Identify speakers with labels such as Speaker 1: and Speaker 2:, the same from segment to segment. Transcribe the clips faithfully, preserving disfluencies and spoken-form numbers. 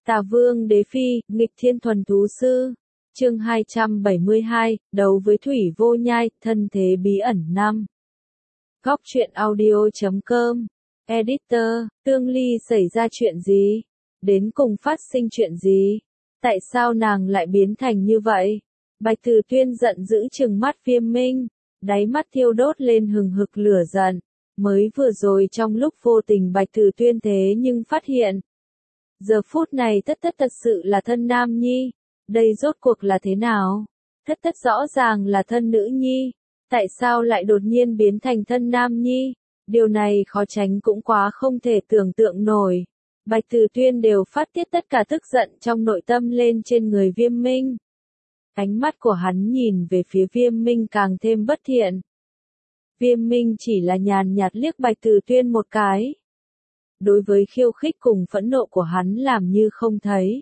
Speaker 1: Tà Vương Đế Phi, nghịch thiên thuần thú sư. Chương hai trăm bảy mươi hai, đấu với Thủy Vô Nhai, thân thế bí ẩn năm. Góc truyện audio chấm com. Editor, Tương Ly xảy ra chuyện gì? Đến cùng phát sinh chuyện gì? Tại sao nàng lại biến thành như vậy? Bạch Từ Tuyên giận dữ trừng mắt Viêm Minh, đáy mắt thiêu đốt lên hừng hực lửa giận. Mới vừa rồi trong lúc vô tình Bạch Từ Tuyên thế nhưng phát hiện. Giờ phút này Thất Thất thật sự là thân nam nhi. Đây rốt cuộc là thế nào? Thất Thất rõ ràng là thân nữ nhi. Tại sao lại đột nhiên biến thành thân nam nhi? Điều này khó tránh cũng quá không thể tưởng tượng nổi. Bạch Từ Tuyên đều phát tiết tất cả tức giận trong nội tâm lên trên người Viêm Minh. Ánh mắt của hắn nhìn về phía Viêm Minh càng thêm bất thiện. Viêm Minh chỉ là nhàn nhạt liếc Bạch Từ Tuyên một cái. Đối với khiêu khích cùng phẫn nộ của hắn làm như không thấy.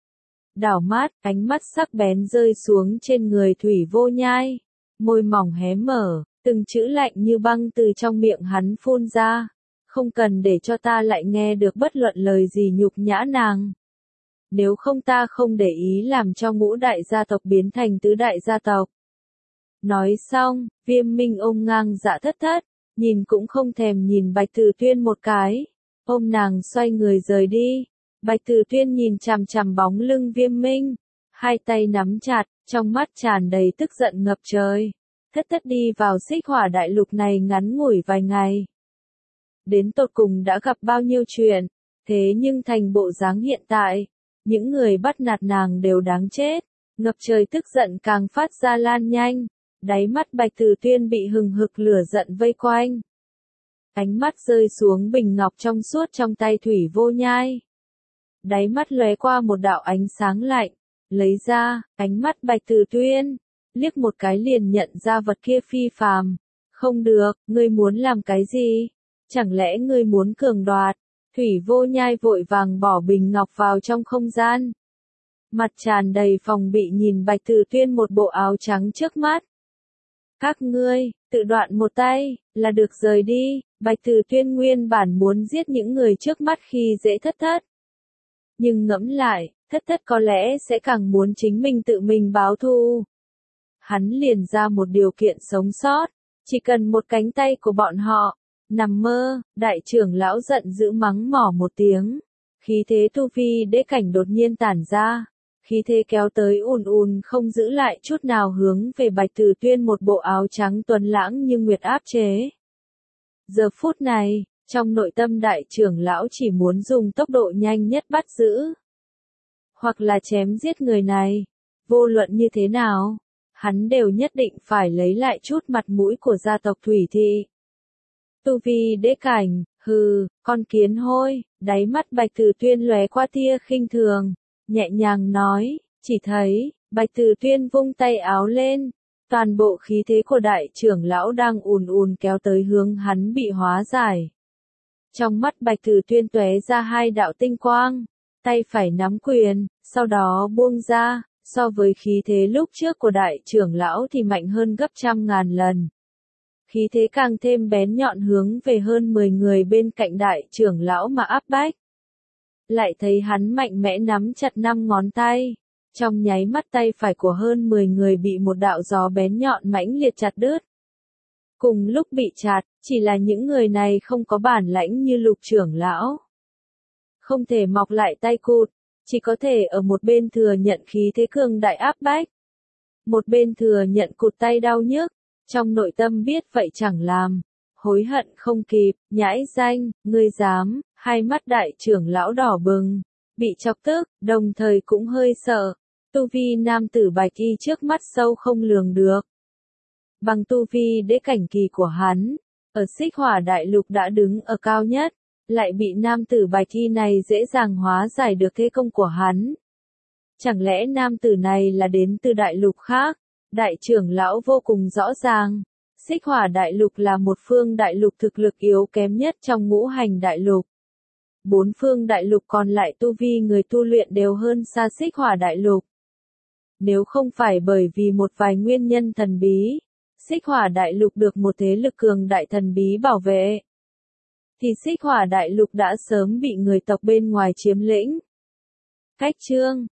Speaker 1: Đảo mắt, ánh mắt sắc bén rơi xuống trên người Thủy Vô Nhai. Môi mỏng hé mở, từng chữ lạnh như băng từ trong miệng hắn phun ra. Không cần để cho ta lại nghe được bất luận lời gì nhục nhã nàng. Nếu không ta không để ý làm cho ngũ đại gia tộc biến thành tứ đại gia tộc. Nói xong, Viêm Minh ôm ngang dạ Thất Thất, nhìn cũng không thèm nhìn Bạch Từ Tuyên một cái. Ôm nàng xoay người rời đi. Bạch Từ Tuyên nhìn chằm chằm bóng lưng Viêm Minh, hai tay nắm chặt, trong mắt tràn đầy tức giận ngập trời. Thất Thất đi vào Xích Hỏa Đại Lục này ngắn ngủi vài ngày. Đến tột cùng đã gặp bao nhiêu chuyện, thế nhưng thành bộ dáng hiện tại, những người bắt nạt nàng đều đáng chết. Ngập trời tức giận càng phát ra lan nhanh, đáy mắt Bạch Từ Tuyên bị hừng hực lửa giận vây quanh. Ánh mắt rơi xuống bình ngọc trong suốt trong tay Thủy Vô Nhai. Đáy mắt lóe qua một đạo ánh sáng lạnh, lấy ra, ánh mắt Bạch Từ Tuyên, liếc một cái liền nhận ra vật kia phi phàm. Không được, ngươi muốn làm cái gì? Chẳng lẽ ngươi muốn cường đoạt? Thủy Vô Nhai vội vàng bỏ bình ngọc vào trong không gian. Mặt tràn đầy phòng bị nhìn Bạch Từ Tuyên một bộ áo trắng trước mắt. Các ngươi, tự đoạn một tay, là được rời đi. Bạch Từ Tuyên nguyên bản muốn giết những người trước mắt khi dễ Thất Thất. Nhưng ngẫm lại, Thất Thất có lẽ sẽ càng muốn chính mình tự mình báo thù. Hắn liền ra một điều kiện sống sót, chỉ cần một cánh tay của bọn họ. Nằm mơ, đại trưởng lão giận dữ mắng mỏ một tiếng. Khí thế tu vi đế cảnh đột nhiên tản ra. Khí thế kéo tới ùn ùn không giữ lại chút nào hướng về Bạch Từ Tuyên một bộ áo trắng tuấn lãng như nguyệt áp chế. Giờ phút này, trong nội tâm đại trưởng lão chỉ muốn dùng tốc độ nhanh nhất bắt giữ. Hoặc là chém giết người này. Vô luận như thế nào, hắn đều nhất định phải lấy lại chút mặt mũi của gia tộc Thủy Thị. Tu vi đế cảnh, hừ, con kiến hôi, đáy mắt Bạch Từ Tuyên lóe qua tia khinh thường, nhẹ nhàng nói, chỉ thấy, Bạch Từ Tuyên vung tay áo lên, toàn bộ khí thế của đại trưởng lão đang ùn ùn kéo tới hướng hắn bị hóa giải. Trong mắt Bạch Từ Tuyên tóe ra hai đạo tinh quang, tay phải nắm quyền, sau đó buông ra, so với khí thế lúc trước của đại trưởng lão thì mạnh hơn gấp trăm ngàn lần. Khí thế càng thêm bén nhọn hướng về hơn mười người bên cạnh đại trưởng lão mà áp bách. Lại thấy hắn mạnh mẽ nắm chặt năm ngón tay. Trong nháy mắt tay phải của hơn mười người bị một đạo gió bén nhọn mãnh liệt chặt đứt. Cùng lúc bị chặt, chỉ là những người này không có bản lãnh như Lục trưởng lão. Không thể mọc lại tay cụt, chỉ có thể ở một bên thừa nhận khí thế cường đại áp bách. Một bên thừa nhận cụt tay đau nhức. Trong nội tâm biết vậy chẳng làm, hối hận không kịp, nhãi danh, ngươi dám, hai mắt đại trưởng lão đỏ bừng, bị chọc tức, đồng thời cũng hơi sợ. Tu vi nam tử Bạch Y trước mắt sâu không lường được. Bằng tu vi đế cảnh kỳ của hắn, ở Xích Hỏa Đại Lục đã đứng ở cao nhất, lại bị nam tử Bạch Y này dễ dàng hóa giải được thế công của hắn. Chẳng lẽ nam tử này là đến từ đại lục khác? Đại trưởng lão vô cùng rõ ràng, Xích Hỏa Đại Lục là một phương đại lục thực lực yếu kém nhất trong ngũ hành đại lục. Bốn phương đại lục còn lại tu vi người tu luyện đều hơn xa Xích Hỏa Đại Lục. Nếu không phải bởi vì một vài nguyên nhân thần bí, Xích Hỏa Đại Lục được một thế lực cường đại thần bí bảo vệ, thì Xích Hỏa Đại Lục đã sớm bị người tộc bên ngoài chiếm lĩnh. Cách chương